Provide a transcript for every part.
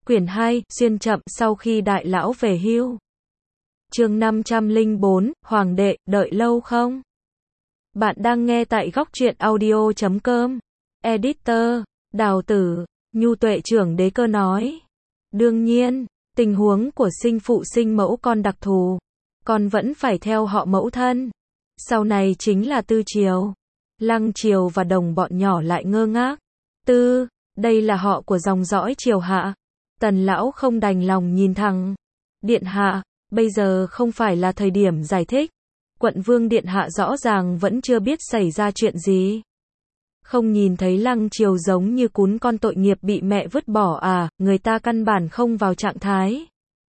Quyển 2, xuyên chậm sau khi đại lão về hưu. Chương 504, Hoàng đệ, đợi lâu không? Bạn đang nghe tại góc truyện audio.com. Editor, Đào Tử, Nhu Tuệ trưởng Đế Cơ nói. Đương nhiên, tình huống của sinh phụ sinh mẫu con đặc thù. Con vẫn phải theo họ mẫu thân. Sau này chính là Tư Triều. Lăng Triều và đồng bọn nhỏ lại ngơ ngác. Đây là họ của dòng dõi Triều hạ. Tần lão không đành lòng nhìn thẳng. Điện hạ, bây giờ không phải là thời điểm giải thích. Quận vương điện hạ rõ ràng vẫn chưa biết xảy ra chuyện gì. Không nhìn thấy Lăng Triều giống như cún con tội nghiệp bị mẹ vứt bỏ à, người ta căn bản không vào trạng thái.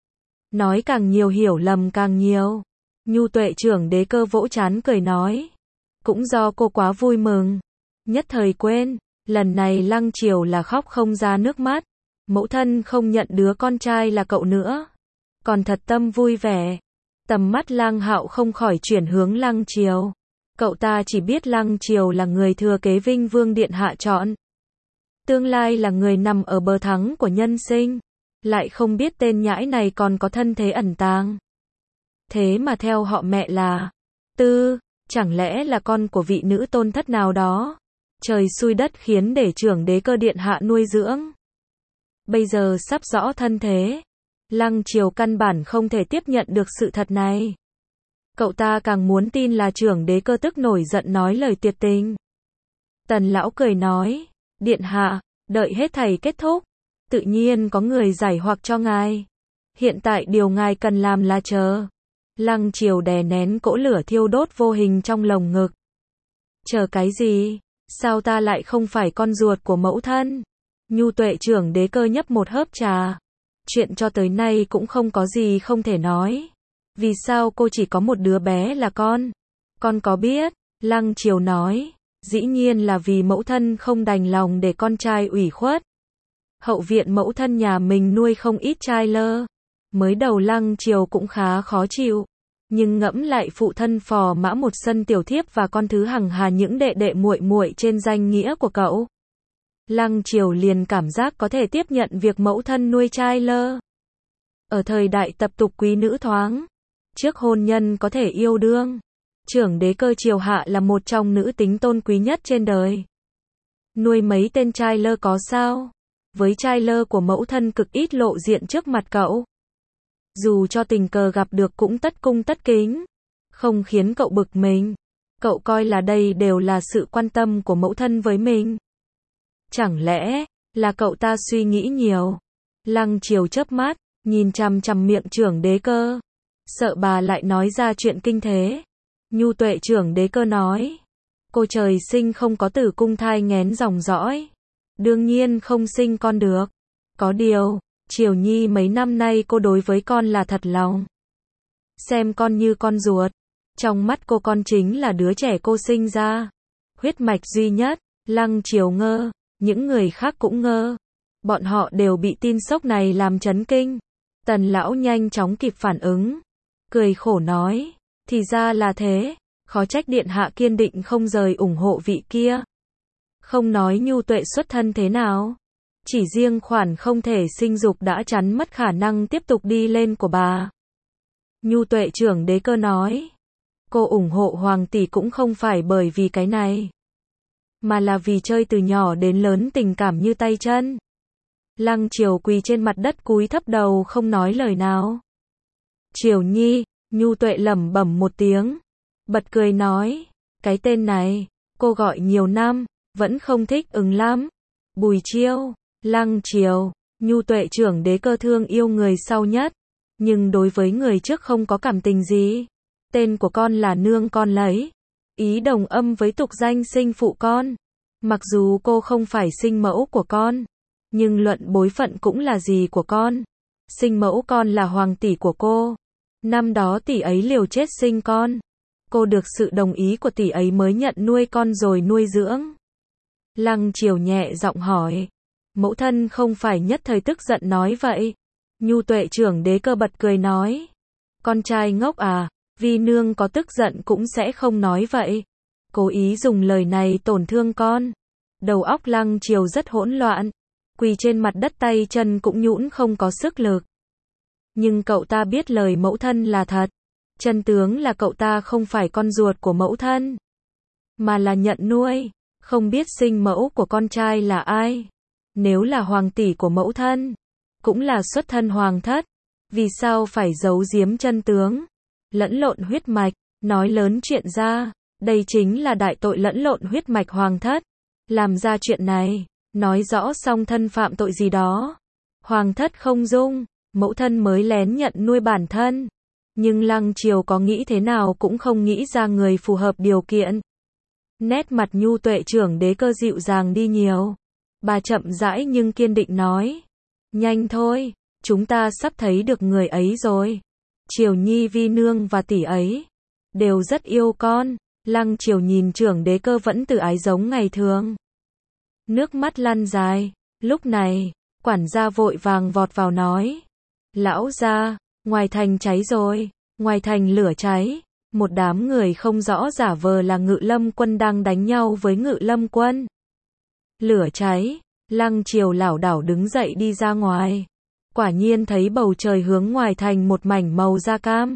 Nói càng nhiều hiểu lầm càng nhiều. Nhu Tuệ trưởng Đế Cơ vỗ trán cười nói. Cũng do cô quá vui mừng. Nhất thời quên, lần này Lăng Triều là khóc không ra nước mắt. Mẫu thân không nhận đứa con trai là cậu nữa. Còn thật tâm vui vẻ. Tầm mắt Lăng Hạo không khỏi chuyển hướng Lăng Triều. Cậu ta chỉ biết Lăng Triều là người thừa kế Vinh Vương điện hạ chọn. Tương lai là người nằm ở bờ thắng của nhân sinh. Lại không biết tên nhãi này còn có thân thế ẩn tàng. Thế mà theo họ mẹ là chẳng lẽ là con của vị nữ tôn thất nào đó. Trời xui đất khiến để trưởng Đế Cơ điện hạ nuôi dưỡng. Bây giờ sắp rõ thân thế. Lăng Triều căn bản không thể tiếp nhận được sự thật này. Cậu ta càng muốn tin là trưởng Đế Cơ tức nổi giận nói lời tuyệt tình. Tần lão cười nói, điện hạ, đợi hết thảy kết thúc, tự nhiên có người giải hoặc cho ngài. Hiện tại điều ngài cần làm là chờ. Lăng Triều đè nén cỗ lửa thiêu đốt vô hình trong lồng ngực. Chờ cái gì? Sao ta lại không phải con ruột của mẫu thân? Nhu Tuệ trưởng Đế Cơ nhấp một hớp trà. Chuyện cho tới nay cũng không có gì không thể nói. Vì sao cô chỉ có một đứa bé là con? Con có biết? Lăng Triều nói. Dĩ nhiên là vì mẫu thân không đành lòng để con trai ủy khuất. Hậu viện mẫu thân nhà mình nuôi không ít trai lơ. Mới đầu Lăng Triều cũng khá khó chịu. Nhưng ngẫm lại phụ thân phò mã một sân tiểu thiếp và con thứ hằng hà những đệ đệ muội muội trên danh nghĩa của cậu. Lăng Triều liền cảm giác có thể tiếp nhận việc mẫu thân nuôi trai lơ. Ở thời đại tập tục quý nữ thoáng, trước hôn nhân có thể yêu đương, trưởng Đế Cơ Triều hạ là một trong nữ tính tôn quý nhất trên đời. Nuôi mấy tên trai lơ có sao? Với trai lơ của mẫu thân cực ít lộ diện trước mặt cậu. Dù cho tình cờ gặp được cũng tất cung tất kính, không khiến cậu bực mình. Cậu coi là đây đều là sự quan tâm của mẫu thân với mình. Chẳng lẽ là cậu ta suy nghĩ nhiều? Lăng Triều chớp mắt, nhìn chằm chằm miệng trưởng Đế Cơ, sợ bà lại nói ra chuyện kinh thế. Nhu Tuệ trưởng Đế Cơ nói, cô trời sinh không có tử cung thai nghén dòng dõi, đương nhiên không sinh con được. Có điều, Triều Nhi mấy năm nay cô đối với con là thật lòng, xem con như con ruột. Trong mắt cô con chính là đứa trẻ cô sinh ra, huyết mạch duy nhất. Lăng Triều ngơ, những người khác cũng ngơ. Bọn họ đều bị tin sốc này làm chấn kinh. Tần lão nhanh chóng kịp phản ứng, cười khổ nói, thì ra là thế, khó trách điện hạ kiên định không rời ủng hộ vị kia. Không nói Nhu Tuệ xuất thân thế nào, chỉ riêng khoản không thể sinh dục đã chắn mất khả năng tiếp tục đi lên của bà. Nhu Tuệ trưởng Đế Cơ nói, cô ủng hộ hoàng tỷ cũng không phải bởi vì cái này, mà là vì chơi từ nhỏ đến lớn tình cảm như tay chân. Lăng Triều quỳ trên mặt đất cúi thấp đầu không nói lời nào. Triều Nhi, Nhu Tuệ lẩm bẩm một tiếng, bật cười nói, cái tên này, cô gọi nhiều năm, vẫn không thích ứng lắm. Bùi Chiêu, Lăng Triều, Nhu Tuệ trưởng Đế Cơ thương yêu người sau nhất, nhưng đối với người trước không có cảm tình gì. Tên của con là nương con lấy, ý đồng âm với tục danh sinh phụ con. Mặc dù cô không phải sinh mẫu của con, nhưng luận bối phận cũng là dì của con. Sinh mẫu con là hoàng tỷ của cô. Năm đó tỷ ấy liều chết sinh con. Cô được sự đồng ý của tỷ ấy mới nhận nuôi con rồi nuôi dưỡng. Lăng Triều nhẹ giọng hỏi. Mẫu thân không phải nhất thời tức giận nói vậy. Nhu Tuệ trưởng Đế Cơ bật cười nói. Con trai ngốc à, vi nương có tức giận cũng sẽ không nói vậy. Cố ý dùng lời này tổn thương con. Đầu óc Lăng Triều rất hỗn loạn. quỳ trên mặt đất tay chân cũng nhũn không có sức lực. Nhưng cậu ta biết lời mẫu thân là thật. Chân tướng là cậu ta không phải con ruột của mẫu thân, mà là nhận nuôi. Không biết sinh mẫu của con trai là ai. Nếu là hoàng tỷ của mẫu thân, cũng là xuất thân hoàng thất, vì sao phải giấu giếm chân tướng, lẫn lộn huyết mạch, nói lớn chuyện ra, đây chính là đại tội lẫn lộn huyết mạch hoàng thất. Làm ra chuyện này, nói rõ song thân phạm tội gì đó. Hoàng thất không dung, mẫu thân mới lén nhận nuôi bản thân. Nhưng Lăng Triều có nghĩ thế nào cũng không nghĩ ra người phù hợp điều kiện. Nét mặt Nhu Tuệ trưởng đế cơ dịu dàng đi nhiều. Bà chậm rãi nhưng kiên định nói. Nhanh thôi, chúng ta sắp thấy được người ấy rồi. Triều Nhi vi nương và tỷ ấy đều rất yêu con. Lăng Triều nhìn trưởng đế cơ vẫn từ ái giống ngày thường. Nước mắt lăn dài. Lúc này, quản gia vội vàng vọt vào nói. Lão gia, ngoài thành cháy rồi, ngoài thành lửa cháy. Một đám người không rõ giả vờ là Ngự Lâm quân đang đánh nhau với Ngự Lâm quân. Lửa cháy, Lăng Triều lảo đảo đứng dậy đi ra ngoài. Quả nhiên thấy bầu trời hướng ngoài thành một mảnh màu da cam.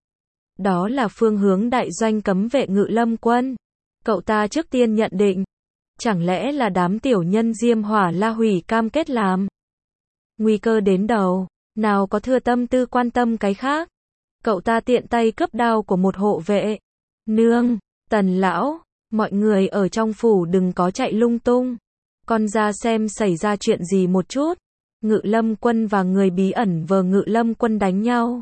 Đó là phương hướng đại doanh cấm vệ Ngự Lâm quân. Cậu ta trước tiên nhận định, chẳng lẽ là đám tiểu nhân Diêm Hỏa La hủy cam kết làm. Nguy cơ đến đầu, nào có thừa tâm tư quan tâm cái khác. Cậu ta tiện tay cướp đao của một hộ vệ. Nương, Tần lão, mọi người ở trong phủ đừng có chạy lung tung. Con ra xem xảy ra chuyện gì một chút. Ngự Lâm quân và người bí ẩn vờ Ngự Lâm quân đánh nhau.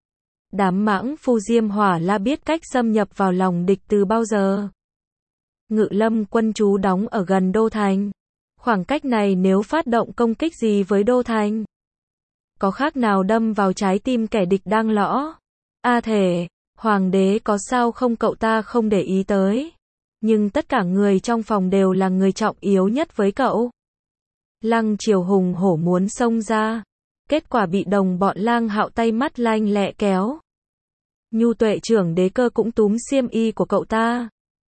Đám mãng phu Diêm Hỏa La biết cách xâm nhập vào lòng địch từ bao giờ. Ngự Lâm quân trú đóng ở gần Đô Thành. Khoảng cách này nếu phát động công kích gì với Đô Thành, có khác nào đâm vào trái tim kẻ địch đang lõ. Thể, hoàng đế có sao không, cậu ta không để ý tới. Nhưng tất cả người trong phòng đều là người trọng yếu nhất với cậu. Lăng Triều hùng hổ muốn xông ra. Kết quả bị đồng bọn Lang Hạo tay mắt lanh lẹ kéo. Nhu Tuệ trưởng đế cơ cũng túm xiêm y của cậu ta.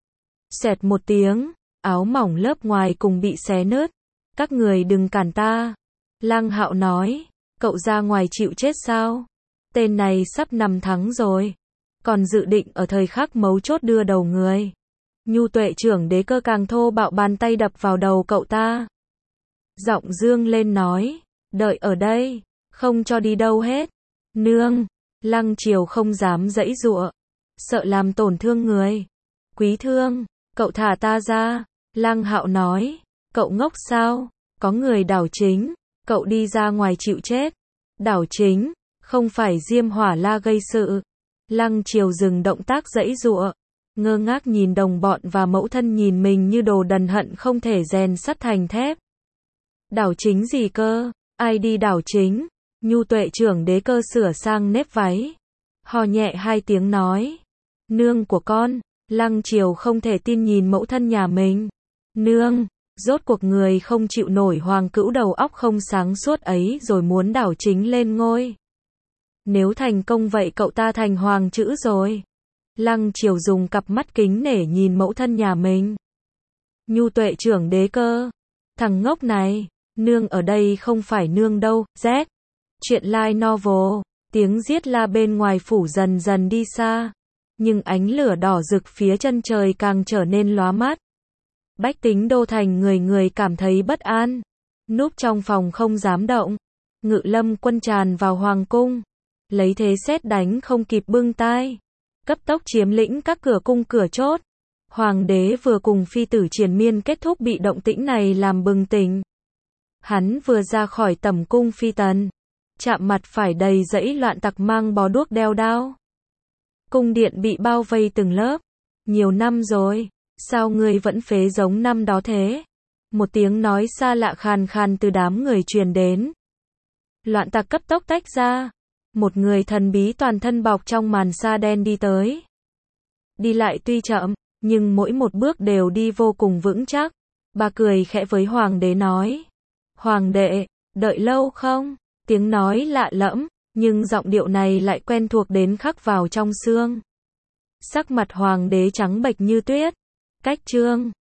Xẹt một tiếng, áo mỏng lớp ngoài cùng bị xé nứt. Các người đừng cản ta. Lang Hạo nói, cậu ra ngoài chịu chết sao? Tên này sắp nằm thắng rồi. Còn dự định ở thời khắc mấu chốt đưa đầu người. Nhu Tuệ trưởng đế cơ càng thô bạo bàn tay đập vào đầu cậu ta. Giọng dương lên nói, đợi ở đây, không cho đi đâu hết. Nương, Lăng Triều không dám giãy giụa, sợ làm tổn thương người. Quý thương, cậu thả ta ra. Lang Hạo nói, cậu ngốc sao? Có người đảo chính, cậu đi ra ngoài chịu chết. Đảo chính, không phải Diêm Hỏa La gây sự. Lăng Triều dừng động tác giãy giụa, ngơ ngác nhìn đồng bọn và mẫu thân nhìn mình như đồ đần hận không thể rèn sắt thành thép. Đảo chính gì cơ? Ai đi đảo chính? Nhu Tuệ trưởng đế cơ sửa sang nếp váy, hò nhẹ hai tiếng nói, nương của con. Lăng Triều không thể tin nhìn mẫu thân nhà mình. Nương, rốt cuộc người không chịu nổi hoàng cữu đầu óc không sáng suốt ấy rồi muốn đảo chính lên ngôi. Nếu thành công vậy cậu ta thành hoàng chữ rồi. Lăng Triều dùng cặp mắt kính nể nhìn mẫu thân nhà mình. Nhu Tuệ trưởng đế cơ, thằng ngốc này, nương ở đây không phải nương đâu. Z. Chuyện live novel, tiếng giết la bên ngoài phủ dần dần đi xa. Nhưng ánh lửa đỏ rực phía chân trời càng trở nên lóa mắt. Bách tính Đô Thành người người cảm thấy bất an. Núp trong phòng không dám động. Ngự Lâm quân tràn vào hoàng cung. Lấy thế sét đánh không kịp bưng tai. Cấp tốc chiếm lĩnh các cửa cung cửa chốt. Hoàng đế vừa cùng phi tử triền miên kết thúc bị động tĩnh này làm bừng tỉnh. Hắn vừa ra khỏi tẩm cung phi tần. Chạm mặt phải đầy dãy loạn tặc mang bó đuốc đeo đao. Cung điện bị bao vây từng lớp. Nhiều năm rồi, sao ngươi vẫn phế giống năm đó thế? Một tiếng nói xa lạ khàn khàn từ đám người truyền đến. Loạn tặc cấp tốc tách ra. Một người thần bí toàn thân bọc trong màn sa đen đi tới. Đi lại tuy chậm, nhưng mỗi một bước đều đi vô cùng vững chắc. Bà cười khẽ với hoàng đế nói. Hoàng đệ, đợi lâu không? Tiếng nói lạ lẫm, nhưng giọng điệu này lại quen thuộc đến khắc vào trong xương. Sắc mặt hoàng đế trắng bệch như tuyết. Cách chương